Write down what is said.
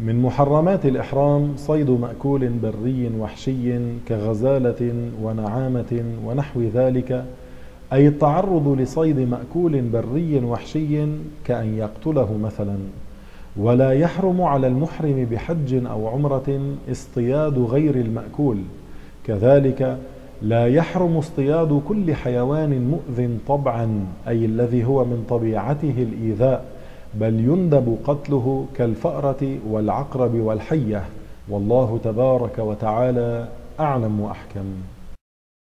من محرمات الإحرام صيد مأكول بري وحشي كغزالة ونعامة ونحو ذلك، أي التعرض لصيد مأكول بري وحشي كأن يقتله مثلا. ولا يحرم على المحرم بحج أو عمرة اصطياد غير المأكول، كذلك لا يحرم اصطياد كل حيوان مؤذ طبعا، أي الذي هو من طبيعته الإيذاء، بل يندب قتله كالفأرة والعقرب والحية. والله تبارك وتعالى أعلم وأحكم.